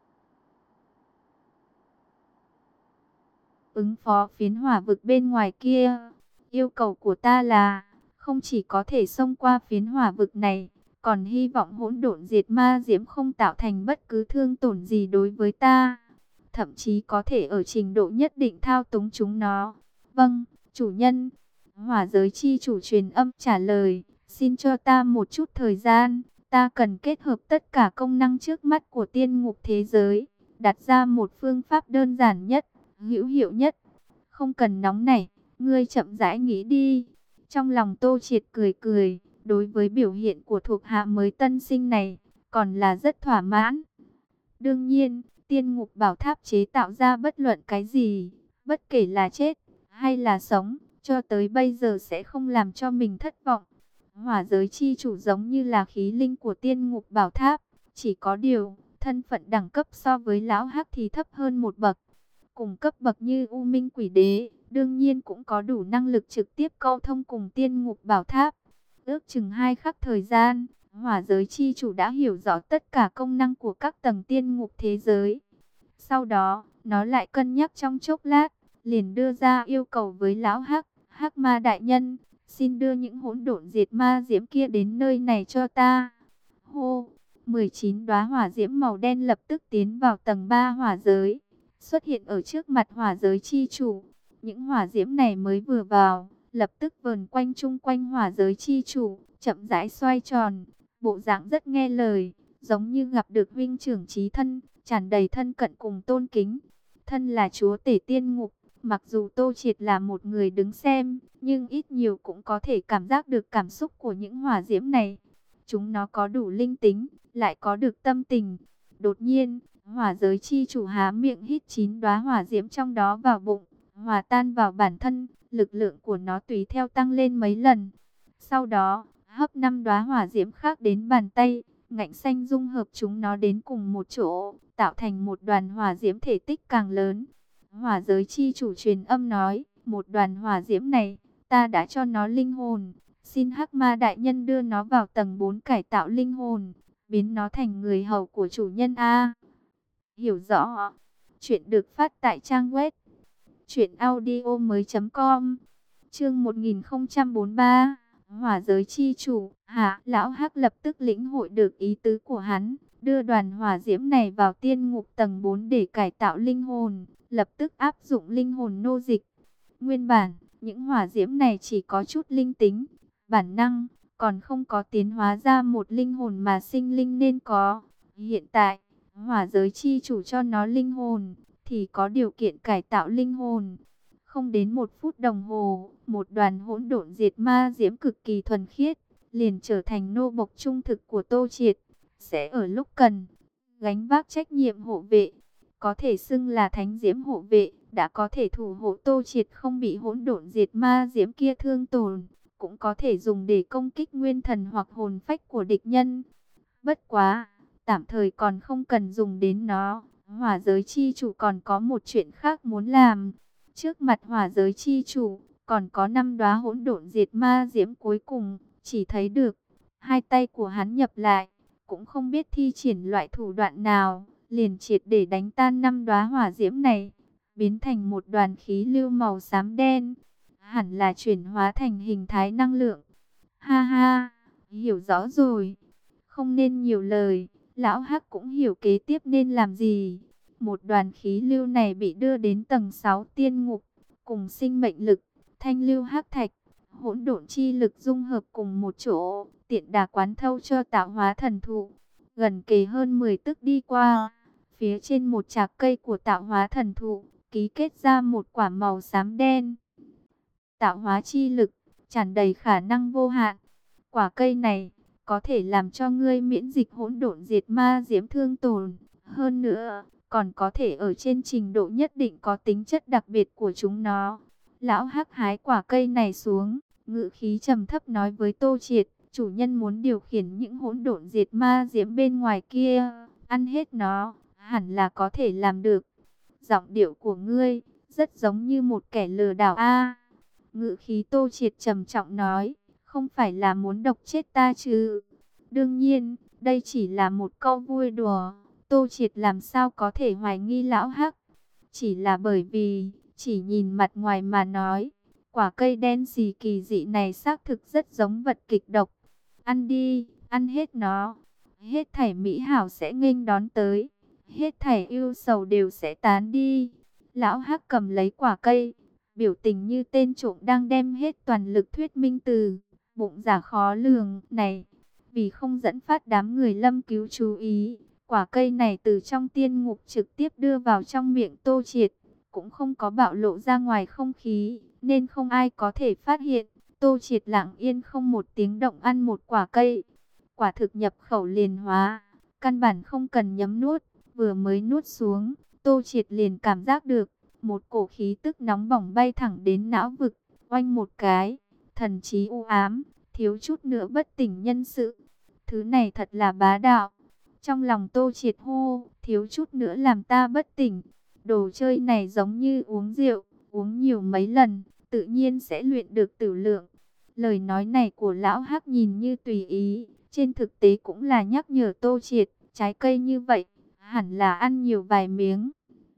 S1: ứng phó phiến hỏa vực bên ngoài kia. Yêu cầu của ta là, không chỉ có thể xông qua phiến hỏa vực này, còn hy vọng hỗn độn diệt ma diễm không tạo thành bất cứ thương tổn gì đối với ta. Thậm chí có thể ở trình độ nhất định thao túng chúng nó. Vâng, chủ nhân. Hỏa giới chi chủ truyền âm trả lời, xin cho ta một chút thời gian, ta cần kết hợp tất cả công năng trước mắt của tiên ngục thế giới, đặt ra một phương pháp đơn giản nhất, hữu hiệu nhất. Không cần nóng nảy, ngươi chậm rãi nghĩ đi. Trong lòng Tô Triệt cười cười, đối với biểu hiện của thuộc hạ mới tân sinh này, còn là rất thỏa mãn. Đương nhiên, tiên ngục bảo tháp chế tạo ra bất luận cái gì, bất kể là chết hay là sống, cho tới bây giờ sẽ không làm cho mình thất vọng. Hỏa giới chi chủ giống như là khí linh của tiên ngục bảo tháp, chỉ có điều, thân phận đẳng cấp so với Lão Hắc thì thấp hơn một bậc. Cùng cấp bậc như U Minh Quỷ Đế, đương nhiên cũng có đủ năng lực trực tiếp câu thông cùng tiên ngục bảo tháp. Ước chừng hai khắc thời gian, hỏa giới chi chủ đã hiểu rõ tất cả công năng của các tầng tiên ngục thế giới. Sau đó, nó lại cân nhắc trong chốc lát, liền đưa ra yêu cầu với Lão Hắc. Hắc Ma đại nhân, xin đưa những hỗn độn diệt ma diễm kia đến nơi này cho ta. Hô, mười chín đóa hỏa diễm màu đen lập tức tiến vào tầng ba hỏa giới, xuất hiện ở trước mặt hỏa giới chi chủ. Những hỏa diễm này mới vừa vào, lập tức vờn quanh chung quanh hỏa giới chi chủ, chậm rãi xoay tròn, bộ dạng rất nghe lời, giống như gặp được huynh trưởng chí thân, tràn đầy thân cận cùng tôn kính. Thân là chúa tể tiên ngục, mặc dù Tô Triệt là một người đứng xem, nhưng ít nhiều cũng có thể cảm giác được cảm xúc của những hỏa diễm này. Chúng nó có đủ linh tính, lại có được tâm tình. Đột nhiên, hỏa giới chi chủ há miệng hít chín đóa hỏa diễm trong đó vào bụng, hòa tan vào bản thân, lực lượng của nó tùy theo tăng lên mấy lần. Sau đó, hấp năm đóa hỏa diễm khác đến bàn tay, ngạnh xanh dung hợp chúng nó đến cùng một chỗ, tạo thành một đoàn hỏa diễm thể tích càng lớn. Hỏa giới chi chủ truyền âm nói, một đoàn hỏa diễm này, ta đã cho nó linh hồn, xin Hắc Ma đại nhân đưa nó vào tầng bốn cải tạo linh hồn, biến nó thành người hầu của chủ nhân a. Hiểu rõ. Chuyện được phát tại trang web truyện audio mới.com. Chương một nghìn không trăm bốn mươi ba. Hỏa giới chi chủ. Hạ, lão Hắc lập tức lĩnh hội được ý tứ của hắn, đưa đoàn hỏa diễm này vào tiên ngục tầng bốn để cải tạo linh hồn, lập tức áp dụng linh hồn nô dịch. Nguyên bản, những hỏa diễm này chỉ có chút linh tính, bản năng, còn không có tiến hóa ra một linh hồn mà sinh linh nên có. Hiện tại, hỏa giới chi chủ cho nó linh hồn, thì có điều kiện cải tạo linh hồn. Không đến một phút đồng hồ, một đoàn hỗn độn diệt ma diễm cực kỳ thuần khiết, liền trở thành nô bộc trung thực của Tô Triệt, sẽ ở lúc cần, gánh vác trách nhiệm hộ vệ. Có thể xưng là thánh diễm hộ vệ, đã có thể thủ hộ Tô Triệt không bị hỗn độn diệt ma diễm kia thương tổn, cũng có thể dùng để công kích nguyên thần hoặc hồn phách của địch nhân. Bất quá, tạm thời còn không cần dùng đến nó. Hỏa giới chi chủ còn có một chuyện khác muốn làm. Trước mặt hỏa giới chi chủ, còn có năm đóa hỗn độn diệt ma diễm cuối cùng, chỉ thấy được hai tay của hắn nhập lại, cũng không biết thi triển loại thủ đoạn nào, liền triệt để đánh tan năm đóa hỏa diễm này, biến thành một đoàn khí lưu màu xám đen, hẳn là chuyển hóa thành hình thái năng lượng. Ha ha, hiểu rõ rồi, không nên nhiều lời, lão Hắc cũng hiểu kế tiếp nên làm gì. Một đoàn khí lưu này bị đưa đến tầng sáu tiên ngục, cùng sinh mệnh lực, thanh lưu hắc thạch, hỗn độn chi lực dung hợp cùng một chỗ, tiện đà quán thâu cho tạo hóa thần thụ. Gần kề hơn mười tức đi qua, phía trên một chạc cây của tạo hóa thần thụ, ký kết ra một quả màu xám đen. Tạo hóa chi lực, tràn đầy khả năng vô hạn. Quả cây này, có thể làm cho ngươi miễn dịch hỗn độn diệt ma diễm thương tổn. Hơn nữa, còn có thể ở trên trình độ nhất định có tính chất đặc biệt của chúng nó. Lão Hắc hái quả cây này xuống, ngự khí trầm thấp nói với Tô Triệt, chủ nhân muốn điều khiển những hỗn độn diệt ma diễm bên ngoài kia, ăn hết nó, hẳn là có thể làm được. Giọng điệu của ngươi, rất giống như một kẻ lừa đảo a. Ngự khí Tô Triệt trầm trọng nói, không phải là muốn độc chết ta chứ? Đương nhiên, đây chỉ là một câu vui đùa. Tô Triệt làm sao có thể hoài nghi lão Hắc? Chỉ là bởi vì, chỉ nhìn mặt ngoài mà nói, quả cây đen xì kỳ dị này xác thực rất giống vật kịch độc. Ăn đi, ăn hết nó. Hết thảy mỹ hảo sẽ nghênh đón tới. Hết thảy ưu sầu đều sẽ tán đi. Lão Hắc cầm lấy quả cây, biểu tình như tên trộm đang đem hết toàn lực thuyết minh từ bụng giả khó lường này. Vì không dẫn phát đám người Lâm Cứu chú ý, quả cây này từ trong tiên ngục trực tiếp đưa vào trong miệng Tô Triệt, cũng không có bạo lộ ra ngoài không khí, nên không ai có thể phát hiện. Tô Triệt lặng yên không một tiếng động ăn một quả cây. Quả thực nhập khẩu liền hóa, căn bản không cần nhấm nuốt. Vừa mới nuốt xuống, Tô Triệt liền cảm giác được một cổ khí tức nóng bỏng bay thẳng đến não vực, oanh một cái, thần trí u ám, thiếu chút nữa bất tỉnh nhân sự. Thứ này thật là bá đạo. Trong lòng Tô Triệt hô, thiếu chút nữa làm ta bất tỉnh. Đồ chơi này giống như uống rượu, uống nhiều mấy lần, tự nhiên sẽ luyện được tử lượng. Lời nói này của lão Hắc nhìn như tùy ý, trên thực tế cũng là nhắc nhở Tô Triệt, trái cây như vậy, hẳn là ăn nhiều vài miếng,